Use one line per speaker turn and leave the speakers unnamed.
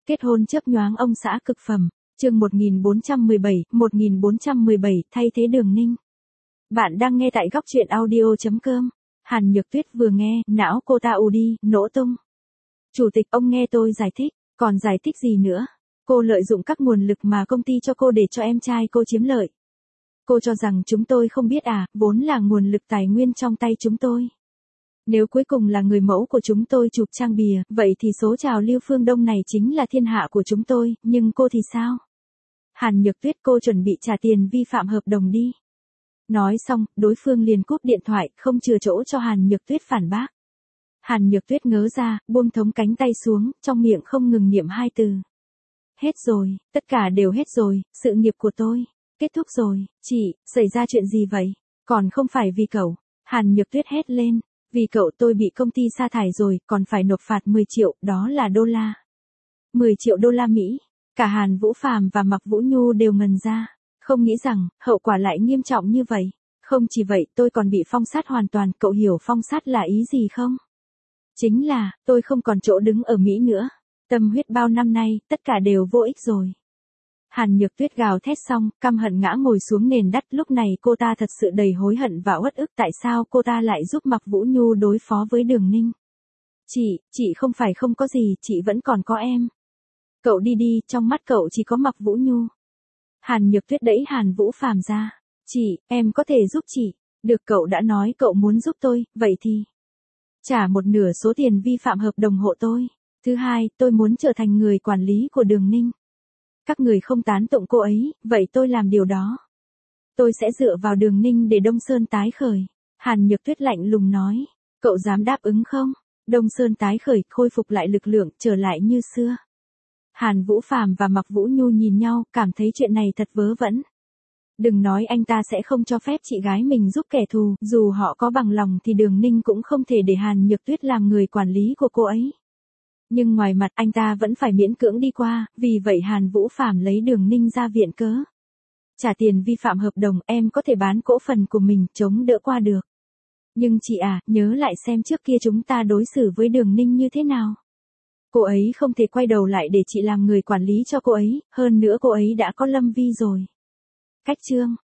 Kết hôn chớp nhoáng ông xã cực phẩm, chương 1417, thay thế Đường Ninh. Bạn đang nghe tại góc truyện audio.com. Hàn Nhược Tuyết vừa nghe, não cô ta ù đi, nổ tung. Chủ tịch, ông nghe tôi giải thích, còn giải thích gì nữa? Cô lợi dụng các nguồn lực mà công ty cho cô để cho em trai cô chiếm lợi. Cô cho rằng chúng tôi không biết à, vốn là nguồn lực tài nguyên trong tay chúng tôi. Nếu cuối cùng là người mẫu của chúng tôi chụp trang bìa, vậy thì số trào lưu phương Đông này chính là thiên hạ của chúng tôi, nhưng cô thì sao? Hàn Nhược Tuyết, cô chuẩn bị trả tiền vi phạm hợp đồng đi. Nói xong, đối phương liền cúp điện thoại, không chừa chỗ cho Hàn Nhược Tuyết phản bác. Hàn Nhược Tuyết ngớ ra, buông thống cánh tay xuống, trong miệng không ngừng niệm hai từ. Hết rồi, tất cả đều hết rồi, sự nghiệp của tôi, kết thúc rồi. Chị, xảy ra chuyện gì vậy? Còn không phải vì cậu. Hàn Nhược Tuyết hét lên. Vì cậu tôi bị công ty sa thải rồi, còn phải nộp phạt 10 triệu, đó là đô la. 10 triệu đô la Mỹ. Cả Hàn Vũ Phàm và Mạc Vũ Nhu đều ngần ra. Không nghĩ rằng, hậu quả lại nghiêm trọng như vậy. Không chỉ vậy, tôi còn bị phong sát hoàn toàn, cậu hiểu phong sát là ý gì không? Chính là, tôi không còn chỗ đứng ở Mỹ nữa. Tâm huyết bao năm nay, tất cả đều vô ích rồi. Hàn Nhược Tuyết gào thét xong, căm hận ngã ngồi xuống nền đất, lúc này cô ta thật sự đầy hối hận và uất ức tại sao cô ta lại giúp Mạc Vũ Nhu đối phó với Đường Ninh. Chị không phải không có gì, chị vẫn còn có em. Cậu đi đi, trong mắt cậu chỉ có Mạc Vũ Nhu. Hàn Nhược Tuyết đẩy Hàn Vũ Phàm ra. Em có thể giúp chị. Được, cậu đã nói cậu muốn giúp tôi, vậy thì trả một nửa số tiền vi phạm hợp đồng hộ tôi. Thứ hai, tôi muốn trở thành người quản lý của Đường Ninh. Các người không tán tụng cô ấy, vậy tôi làm điều đó. Tôi sẽ dựa vào Đường Ninh để Đông Sơn tái khởi. Hàn Nhược Tuyết lạnh lùng nói. Cậu dám đáp ứng không? Đông Sơn tái khởi, khôi phục lại lực lượng, trở lại như xưa. Hàn Vũ Phàm và Mạc Vũ Nhu nhìn nhau, cảm thấy chuyện này thật vớ vẩn. Đừng nói anh ta sẽ không cho phép chị gái mình giúp kẻ thù, dù họ có bằng lòng thì Đường Ninh cũng không thể để Hàn Nhược Tuyết làm người quản lý của cô ấy. Nhưng ngoài mặt anh ta vẫn phải miễn cưỡng đi qua, vì vậy Hàn Vũ Phàm lấy Đường Ninh ra viện cớ. Trả tiền vi phạm hợp đồng, em có thể bán cổ phần của mình, chống đỡ qua được. Nhưng chị à, nhớ lại xem trước kia chúng ta đối xử với Đường Ninh như thế nào. Cô ấy không thể quay đầu lại để chị làm người quản lý cho cô ấy, hơn nữa cô ấy đã có Lâm Vi rồi. Cách chương